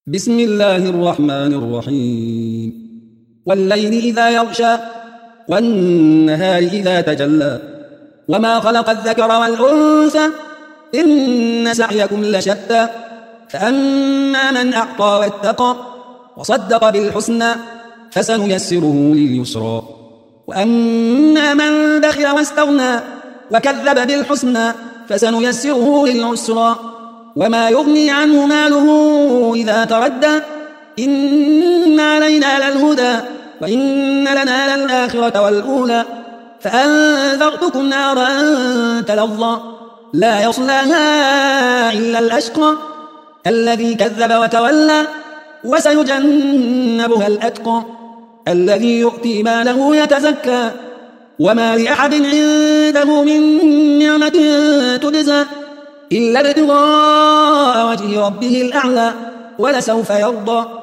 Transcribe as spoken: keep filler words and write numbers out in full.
بسم الله الرحمن الرحيم والليل إذا يغشى والنهار إذا تجلى وما خلق الذكر والأنثى إن سعيكم لشتى فأما من أعطى واتقى وصدق بالحسنى فسنيسره لليسرى وأما من بخل واستغنى وكذب بالحسنى فسنيسره للعسرى وما يغني عنه ماله إذا تردى إن علينا للهدى وإن لنا للآخرة والأولى فأنذرتكم نارا تلظى لا يصلاها إلا الأشقى الذي كذب وتولى وسيجنبها الأتقى الذي يؤتي ماله يتزكى وما لأحد عنده من نعمة تجزى إلا ابتغاء وجه ربه الأعلى ولسوف يرضى